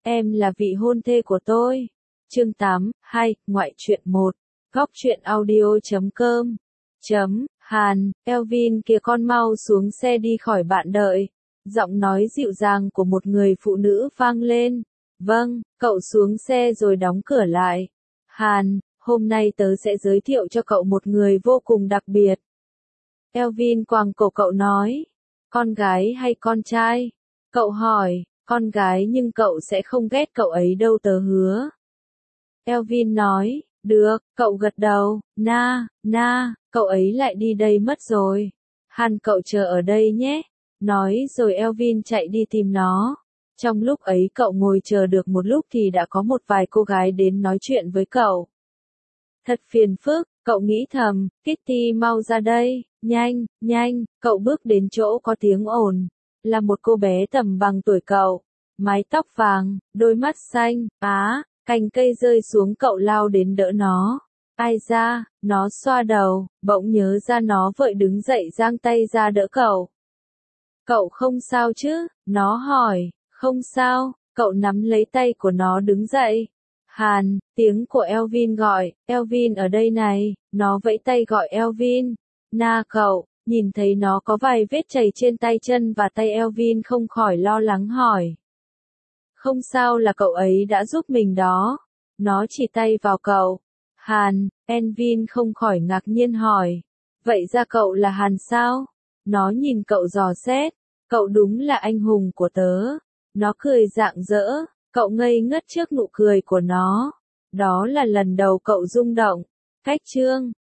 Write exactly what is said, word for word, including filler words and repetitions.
em là vị hôn thê của tôi. Chương tám, hai, ngoại truyện một. Góc truyện audio chấm com. Chấm, Hàn, Elvin kìa con mau xuống xe đi khỏi bạn đợi. Giọng nói dịu dàng của một người phụ nữ vang lên. Vâng, cậu xuống xe rồi đóng cửa lại. Hàn, hôm nay tớ sẽ giới thiệu cho cậu một người vô cùng đặc biệt. Elvin quàng cổ cậu nói. Con gái hay con trai? Cậu hỏi, con gái nhưng cậu sẽ không ghét cậu ấy đâu tớ hứa. Elvin nói, được, cậu gật đầu, na, na, cậu ấy lại đi đây mất rồi. Hàn cậu chờ ở đây nhé. Nói rồi Elvin chạy đi tìm nó. Trong lúc ấy cậu ngồi chờ được một lúc thì đã có một vài cô gái đến nói chuyện với cậu. Thật phiền phức, cậu nghĩ thầm, Kitty mau ra đây, nhanh, nhanh, cậu bước đến chỗ có tiếng ồn. Là một cô bé tầm bằng tuổi cậu, mái tóc vàng, đôi mắt xanh, á, cành cây rơi xuống cậu lao đến đỡ nó. Ai ra, nó xoa đầu, bỗng nhớ ra nó vội đứng dậy giang tay ra đỡ cậu. Cậu không sao chứ? Nó hỏi. Không sao, cậu nắm lấy tay của nó đứng dậy. Hàn, tiếng của Elvin gọi, Elvin ở đây này, nó vẫy tay gọi Elvin. Na cậu, nhìn thấy nó có vài vết chảy trên tay chân và tay Elvin không khỏi lo lắng hỏi. Không sao là cậu ấy đã giúp mình đó. Nó chỉ tay vào cậu. Hàn, Elvin không khỏi ngạc nhiên hỏi. Vậy ra cậu là Hàn sao? Nó nhìn cậu dò xét. Cậu đúng là anh hùng của tớ. Nó cười rạng rỡ, cậu ngây ngất trước nụ cười của nó. Đó là lần đầu cậu rung động. Cách chương